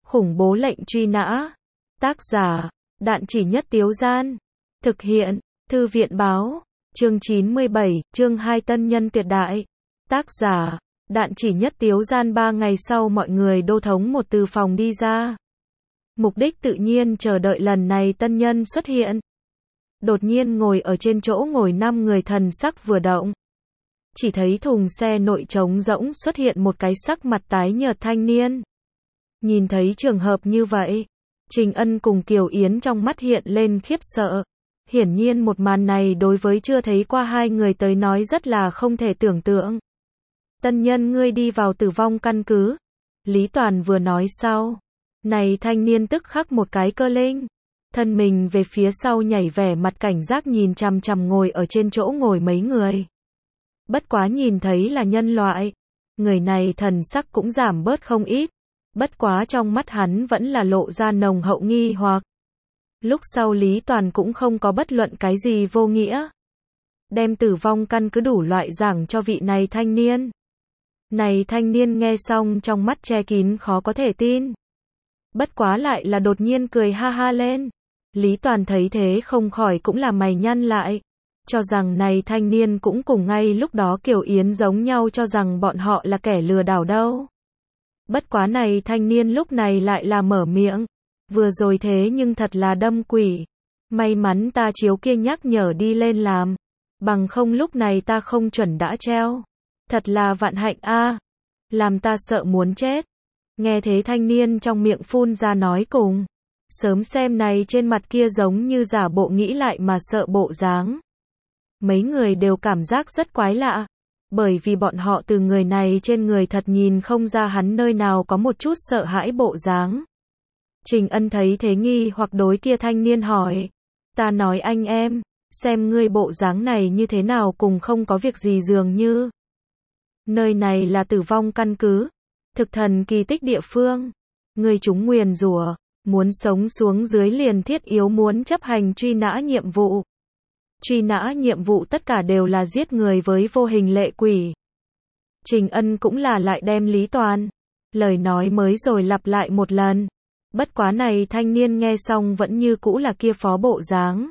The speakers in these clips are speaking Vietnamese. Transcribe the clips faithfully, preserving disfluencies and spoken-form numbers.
Khủng bố lệnh truy nã. Tác giả, Đạn Chỉ Nhất Tiếu Gian. Thực hiện, Thư viện Báo. Chương chín mươi bảy, chương hai Tân Nhân Tuyệt Đại. Tác giả, Đạn Chỉ Nhất Tiếu Gian. Ba ngày sau mọi người đô thống một từ phòng đi ra. Mục đích tự nhiên chờ đợi lần này tân nhân xuất hiện. Đột nhiên ngồi ở trên chỗ ngồi năm người thần sắc vừa động. Chỉ thấy thùng xe nội trống rỗng xuất hiện một cái sắc mặt tái nhợt thanh niên. Nhìn thấy trường hợp như vậy, Trình Ân cùng Kiều Yến trong mắt hiện lên khiếp sợ. Hiển nhiên một màn này đối với chưa thấy qua hai người tới nói rất là không thể tưởng tượng. Tân nhân ngươi đi vào tử vong căn cứ. Lý Toàn vừa nói sau. Này thanh niên tức khắc một cái cơ linh. Thân mình về phía sau nhảy vẻ mặt cảnh giác nhìn chằm chằm ngồi ở trên chỗ ngồi mấy người. Bất quá nhìn thấy là nhân loại. Người này thần sắc cũng giảm bớt không ít. Bất quá trong mắt hắn vẫn là lộ ra nồng hậu nghi hoặc. Lúc sau Lý Toàn cũng không có bất luận cái gì vô nghĩa. Đem tử vong căn cứ đủ loại giảng cho vị này thanh niên. Này thanh niên nghe xong trong mắt che kín khó có thể tin. Bất quá lại là đột nhiên cười ha ha lên. Lý Toàn thấy thế không khỏi cũng là mày nhăn lại. Cho rằng này thanh niên cũng cùng ngay lúc đó Kiều Yến giống nhau cho rằng bọn họ là kẻ lừa đảo đâu. Bất quá này thanh niên lúc này lại là mở miệng. Vừa rồi thế nhưng thật là đâm quỷ. May mắn ta chiếu kia nhắc nhở đi lên làm. Bằng không lúc này ta không chuẩn đã treo. Thật là vạn hạnh a, làm ta sợ muốn chết. Nghe thế thanh niên trong miệng phun ra nói cùng. Sớm xem này trên mặt kia giống như giả bộ nghĩ lại mà sợ bộ dáng. Mấy người đều cảm giác rất quái lạ. Bởi vì bọn họ từ người này trên người thật nhìn không ra hắn nơi nào có một chút sợ hãi bộ dáng. Trình Ân thấy thế nghi hoặc đối kia thanh niên hỏi. Ta nói anh em, xem ngươi bộ dáng này như thế nào cùng không có việc gì dường như. Nơi này là tử vong căn cứ. Thực thần kỳ tích địa phương. Ngươi chúng nguyền rủa, muốn sống xuống dưới liền thiết yếu muốn chấp hành truy nã nhiệm vụ. Truy nã nhiệm vụ tất cả đều là giết người với vô hình lệ quỷ. Trình Ân cũng là lại đem Lý Toàn. Lời nói mới rồi lặp lại một lần. Bất quá này thanh niên nghe xong vẫn như cũ là kia phó bộ dáng.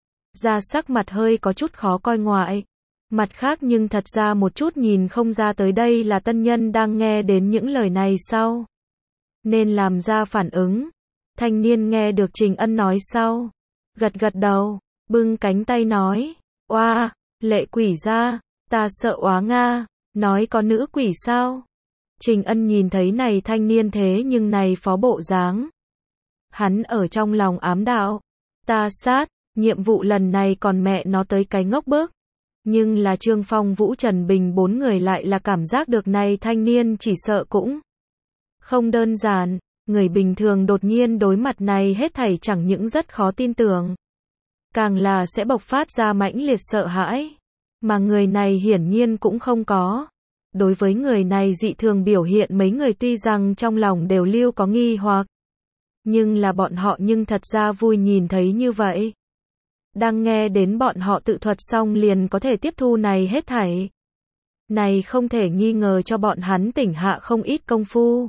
Da sắc mặt hơi có chút khó coi ngoại. Mặt khác nhưng thật ra một chút nhìn không ra tới đây là tân nhân đang nghe đến những lời này sau. Nên làm ra phản ứng. Thanh niên nghe được Trình Ân nói sau. Gật gật đầu, bưng cánh tay nói. Oa, lệ quỷ ra, ta sợ óa nga, nói có nữ quỷ sao? Trình Ân nhìn thấy này thanh niên thế nhưng này phó bộ dáng. Hắn ở trong lòng ám đạo. Ta sát, nhiệm vụ lần này còn mẹ nó tới cái ngốc bức. Nhưng là Trương Phong Vũ Trần Bình bốn người lại là cảm giác được này thanh niên chỉ sợ cũng không đơn giản. Người bình thường đột nhiên đối mặt này hết thảy chẳng những rất khó tin tưởng. Càng là sẽ bộc phát ra mãnh liệt sợ hãi. Mà người này hiển nhiên cũng không có. Đối với người này dị thường biểu hiện mấy người tuy rằng trong lòng đều lưu có nghi hoặc. Nhưng là bọn họ nhưng thật ra vui nhìn thấy như vậy. Đang nghe đến bọn họ tự thuật xong liền có thể tiếp thu này hết thảy. Này không thể nghi ngờ cho bọn hắn tỉnh hạ không ít công phu.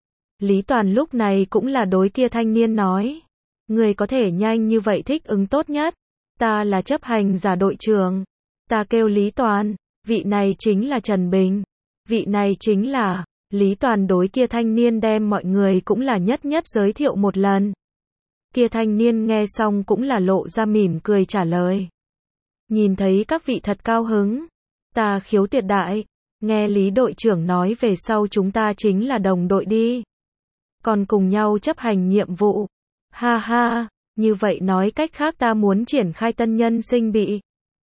Lý Toàn lúc này cũng là đối kia thanh niên nói. Người có thể nhanh như vậy thích ứng tốt nhất. Ta là chấp hành giả đội trưởng. Ta kêu Lý Toàn. Vị này chính là Trần Bình. Vị này chính là... Lý Toàn đối kia thanh niên đem mọi người cũng là nhất nhất giới thiệu một lần. Kia thanh niên nghe xong cũng là lộ ra mỉm cười trả lời. Nhìn thấy các vị thật cao hứng. Ta khiếu tuyệt đại. Nghe Lý đội trưởng nói về sau chúng ta chính là đồng đội đi. Còn cùng nhau chấp hành nhiệm vụ. Ha ha, như vậy nói cách khác ta muốn triển khai tân nhân sinh bị.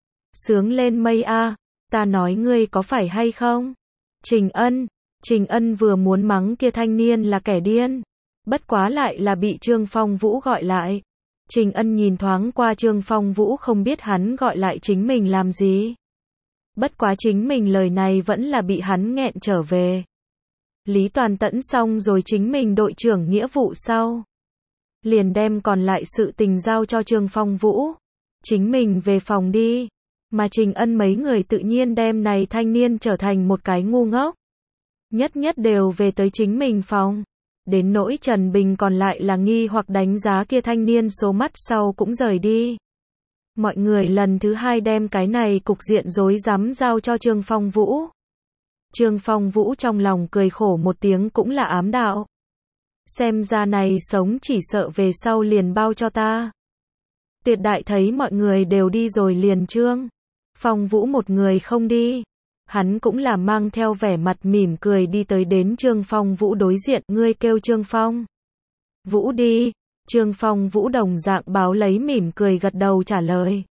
Sướng lên mây a, ta nói ngươi có phải hay không? Trình Ân, Trình Ân vừa muốn mắng kia thanh niên là kẻ điên. Bất quá lại là bị Trương Phong Vũ gọi lại. Trình Ân nhìn thoáng qua Trương Phong Vũ không biết hắn gọi lại chính mình làm gì. Bất quá chính mình lời này vẫn là bị hắn nghẹn trở về. Lý Toàn tẫn xong rồi chính mình đội trưởng nghĩa vụ sau. Liền đem còn lại sự tình giao cho Trương Phong Vũ. Chính mình về phòng đi. Mà Trình Ân mấy người tự nhiên đem này thanh niên trở thành một cái ngu ngốc. Nhất nhất đều về tới chính mình phòng. Đến nỗi Trần Bình còn lại là nghi hoặc đánh giá kia thanh niên số mắt sau cũng rời đi. Mọi người lần thứ hai đem cái này cục diện rối rắm giao cho Trương Phong Vũ. Trương Phong Vũ trong lòng cười khổ một tiếng cũng là ám đạo. Xem ra này sống chỉ sợ về sau liền bao cho ta. Tuyệt đại thấy mọi người đều đi rồi liền Trương Phong Vũ một người không đi. Hắn cũng là mang theo vẻ mặt mỉm cười đi tới đến Trương Phong Vũ đối diện, ngươi kêu Trương Phong Vũ đi. Trương Phong Vũ đồng dạng báo lấy mỉm cười gật đầu trả lời.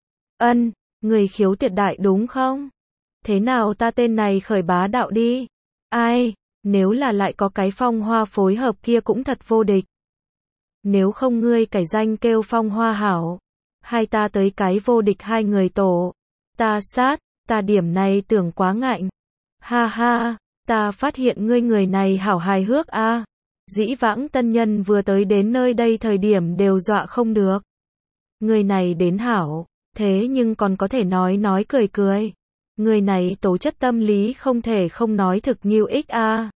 Ân, người khiếu tuyệt đại đúng không? Thế nào ta tên này khởi bá đạo đi. Ai, nếu là lại có cái Phong Hoa phối hợp kia cũng thật vô địch. Nếu không ngươi cải danh kêu Phong Hoa hảo. Hai ta tới cái vô địch hai người tổ. Ta sát, ta điểm này tưởng quá ngạnh. Ha ha, ta phát hiện ngươi người này hảo hài hước a. À. Dĩ vãng tân nhân vừa tới đến nơi đây thời điểm đều dọa không được. Người này đến hảo, thế nhưng còn có thể nói nói cười cười. Người này tố chất tâm lý không thể không nói thực nhiều ích a. À.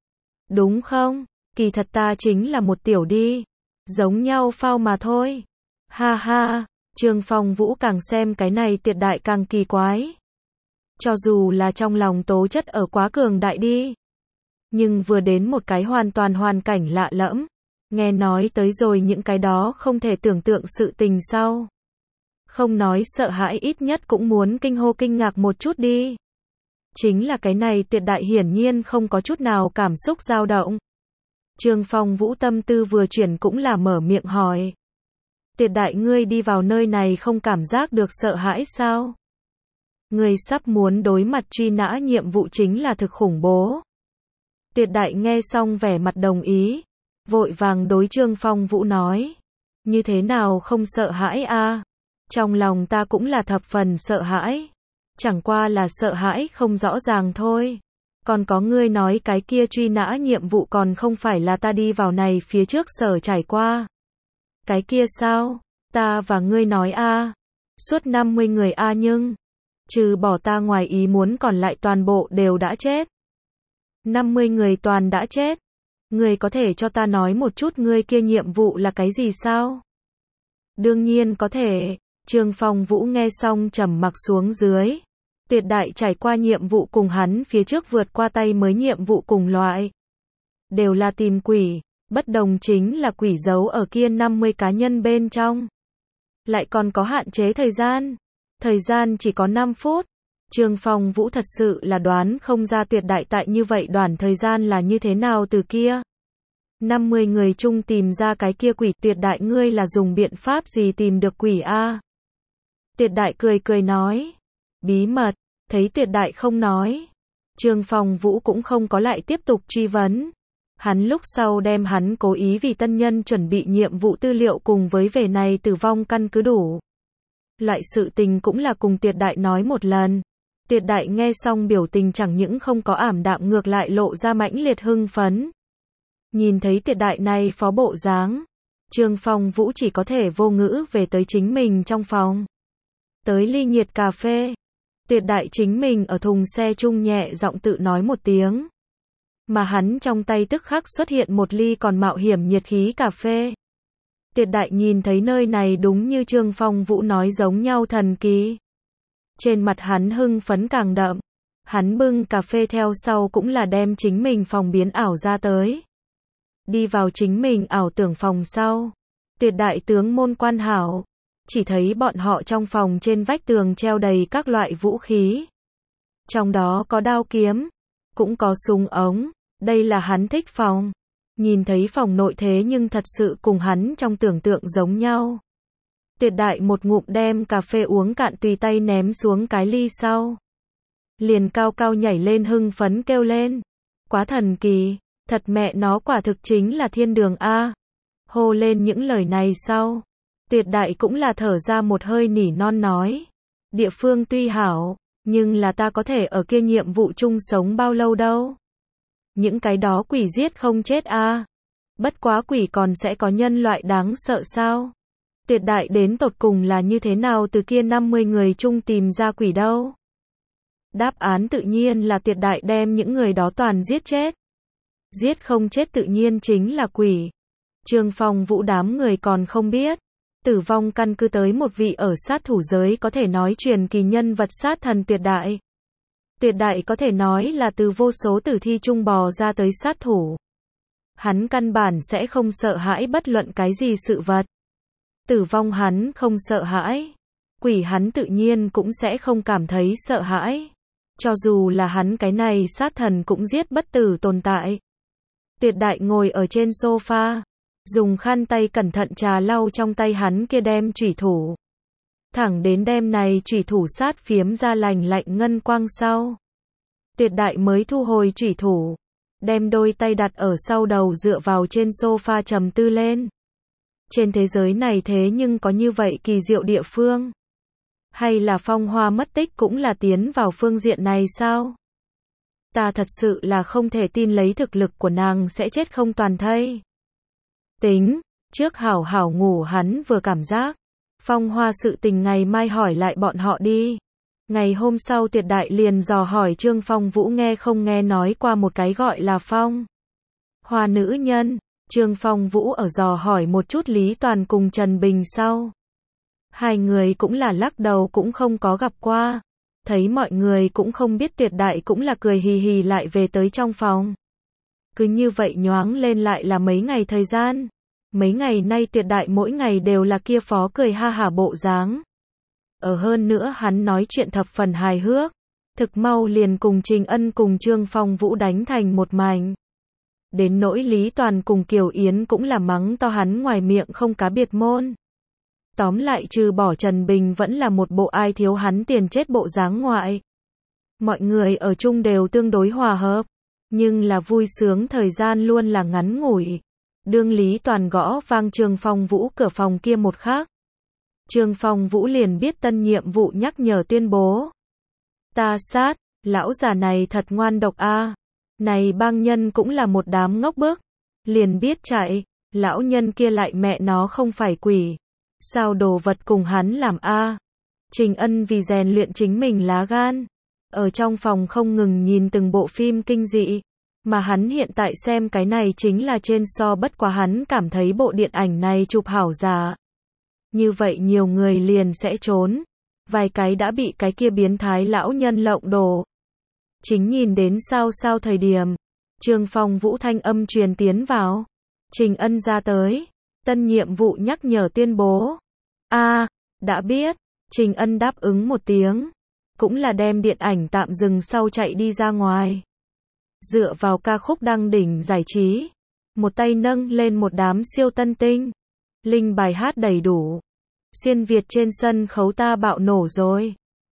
Đúng không? Kỳ thật ta chính là một tiểu đi. Giống nhau phao mà thôi. Ha ha, Trương Phong Vũ càng xem cái này tuyệt đại càng kỳ quái. Cho dù là trong lòng tố chất ở quá cường đại đi. Nhưng vừa đến một cái hoàn toàn hoàn cảnh lạ lẫm, nghe nói tới rồi những cái đó không thể tưởng tượng sự tình sau. Không nói sợ hãi ít nhất cũng muốn kinh hô kinh ngạc một chút đi. Chính là cái này tuyệt đại hiển nhiên không có chút nào cảm xúc dao động. Trương Phong Vũ tâm tư vừa chuyển cũng là mở miệng hỏi. Tuyệt đại ngươi đi vào nơi này không cảm giác được sợ hãi sao? Ngươi sắp muốn đối mặt truy nã nhiệm vụ chính là thực khủng bố. Tuyệt đại nghe xong vẻ mặt đồng ý, vội vàng đối Trương Phong Vũ nói. Như thế nào không sợ hãi a? À? Trong lòng ta cũng là thập phần sợ hãi. Chẳng qua là sợ hãi không rõ ràng thôi. Còn có ngươi nói cái kia truy nã nhiệm vụ còn không phải là ta đi vào này phía trước sở trải qua. Cái kia sao? Ta và ngươi nói a, à? Suốt năm mươi người a à nhưng trừ bỏ ta ngoài ý muốn còn lại toàn bộ đều đã chết. năm mươi người toàn đã chết. Ngươi có thể cho ta nói một chút ngươi kia nhiệm vụ là cái gì sao? Đương nhiên có thể. Trương Phong Vũ nghe xong trầm mặc xuống dưới. Tuyệt đại trải qua nhiệm vụ cùng hắn phía trước vượt qua tay mới nhiệm vụ cùng loại. Đều là tìm quỷ, bất đồng chính là quỷ giấu ở kia năm mươi cá nhân bên trong. Lại còn có hạn chế thời gian. Thời gian chỉ có năm phút. Trương Phong Vũ thật sự là đoán không ra tuyệt đại tại như vậy đoạn thời gian là như thế nào từ kia. năm mươi người chung tìm ra cái kia quỷ, tuyệt đại ngươi là dùng biện pháp gì tìm được quỷ a? Tuyệt đại cười cười nói. Bí mật, thấy tuyệt đại không nói. Trương Phong Vũ cũng không có lại tiếp tục truy vấn. Hắn lúc sau đem hắn cố ý vì tân nhân chuẩn bị nhiệm vụ tư liệu cùng với về này tử vong căn cứ đủ. Loại sự tình cũng là cùng tuyệt đại nói một lần. Tuyệt đại nghe xong biểu tình chẳng những không có ảm đạm ngược lại lộ ra mãnh liệt hưng phấn. Nhìn thấy tuyệt đại này phó bộ dáng, Trương Phong Vũ chỉ có thể vô ngữ về tới chính mình trong phòng. Tới ly nhiệt cà phê. Tuyệt đại chính mình ở thùng xe chung nhẹ giọng tự nói một tiếng. Mà hắn trong tay tức khắc xuất hiện một ly còn mạo hiểm nhiệt khí cà phê. Tuyệt đại nhìn thấy nơi này đúng như Trương Phong Vũ nói giống nhau thần kỳ. Trên mặt hắn hưng phấn càng đậm. Hắn bưng cà phê theo sau cũng là đem chính mình phòng biến ảo ra tới. Đi vào chính mình ảo tưởng phòng sau. Tuyệt đại tướng môn quan hảo. Chỉ thấy bọn họ trong phòng trên vách tường treo đầy các loại vũ khí. Trong đó có đao kiếm, cũng có súng ống. Đây là hắn thích phòng. Nhìn thấy phòng nội thế nhưng thật sự cùng hắn trong tưởng tượng giống nhau. Tuyệt đại một ngụm đem cà phê uống cạn tùy tay ném xuống cái ly sau. Liền cao cao nhảy lên hưng phấn kêu lên. Quá thần kỳ, thật mẹ nó quả thực chính là thiên đường a. Hô lên những lời này sau. Tuyệt đại cũng là thở ra một hơi nỉ non nói. Địa phương tuy hảo, nhưng là ta có thể ở kia nhiệm vụ chung sống bao lâu đâu. Những cái đó quỷ giết không chết a. Bất quá quỷ còn sẽ có nhân loại đáng sợ sao? Tuyệt đại đến tột cùng là như thế nào từ kia năm mươi người chung tìm ra quỷ đâu? Đáp án tự nhiên là tuyệt đại đem những người đó toàn giết chết. Giết không chết tự nhiên chính là quỷ. Trương Phong Vũ đám người còn không biết. Tử vong căn cứ tới một vị ở sát thủ giới có thể nói truyền kỳ nhân vật sát thần tuyệt đại. Tuyệt đại có thể nói là từ vô số tử thi trung bò ra tới sát thủ. Hắn căn bản sẽ không sợ hãi bất luận cái gì sự vật. Tử vong hắn không sợ hãi. Quỷ hắn tự nhiên cũng sẽ không cảm thấy sợ hãi. Cho dù là hắn cái này sát thần cũng giết bất tử tồn tại. Tuyệt đại ngồi ở trên sofa, dùng khăn tay cẩn thận trà lau trong tay hắn kia đem chủy thủ. Thẳng đến đem này chủy thủ sát phiếm ra lành lạnh ngân quang sau. Tuyệt đại mới thu hồi chủy thủ, đem đôi tay đặt ở sau đầu dựa vào trên sofa trầm tư lên. Trên thế giới này thế nhưng có như vậy kỳ diệu địa phương. Hay là Phong Hoa mất tích cũng là tiến vào phương diện này sao? Ta thật sự là không thể tin lấy thực lực của nàng sẽ chết không toàn thây. Tính, trước hảo hảo ngủ hắn vừa cảm giác. Phong Hoa sự tình ngày mai hỏi lại bọn họ đi. Ngày hôm sau Tuyệt đại liền dò hỏi Trương Phong Vũ nghe không nghe nói qua một cái gọi là Phong Hoa nữ nhân. Trương Phong Vũ ở dò hỏi một chút Lý Toàn cùng Trần Bình sau. Hai người cũng là lắc đầu cũng không có gặp qua. Thấy mọi người cũng không biết Tuyệt đại cũng là cười hì hì lại về tới trong phòng. Cứ như vậy nhoáng lên lại là mấy ngày thời gian. Mấy ngày nay Tuyệt đại mỗi ngày đều là kia phó cười ha hả bộ dáng. Ở hơn nữa hắn nói chuyện thập phần hài hước. Thực mau liền cùng Trình Ân cùng Trương Phong Vũ đánh thành một mảnh. Đến nỗi Lý Toàn cùng Kiều Yến cũng là mắng to hắn ngoài miệng không cá biệt môn. Tóm lại trừ bỏ Trần Bình vẫn là một bộ ai thiếu hắn tiền chết bộ dáng ngoại. Mọi người ở chung đều tương đối hòa hợp. Nhưng là vui sướng thời gian luôn là ngắn ngủi. Đương Lý Toàn gõ vang Trương Phong Vũ cửa phòng kia một khắc. Trương Phong Vũ liền biết tân nhiệm vụ nhắc nhở tuyên bố. Ta sát, lão già này thật ngoan độc a. Này bang nhân cũng là một đám ngốc bức. Liền biết chạy, lão nhân kia lại mẹ nó không phải quỷ. Sao đồ vật cùng hắn làm a? Trình Ân vì rèn luyện chính mình lá gan. Ở trong phòng không ngừng nhìn từng bộ phim kinh dị. Mà hắn hiện tại xem cái này chính là trên so bất quá hắn cảm thấy bộ điện ảnh này chụp hảo giả. Như vậy nhiều người liền sẽ trốn. Vài cái đã bị cái kia biến thái lão nhân lộng đồ. Chính nhìn đến sao sao thời điểm. Trương Phong Vũ thanh âm truyền tiến vào. Trình Ân ra tới. Tân nhiệm vụ nhắc nhở tuyên bố. A, đã biết. Trình Ân đáp ứng một tiếng. Cũng là đem điện ảnh tạm dừng sau chạy đi ra ngoài. Dựa vào ca khúc đăng đỉnh giải trí. Một tay nâng lên một đám siêu tân tinh. Linh bài hát đầy đủ. Xuyên Việt trên sân khấu ta bạo nổ rồi.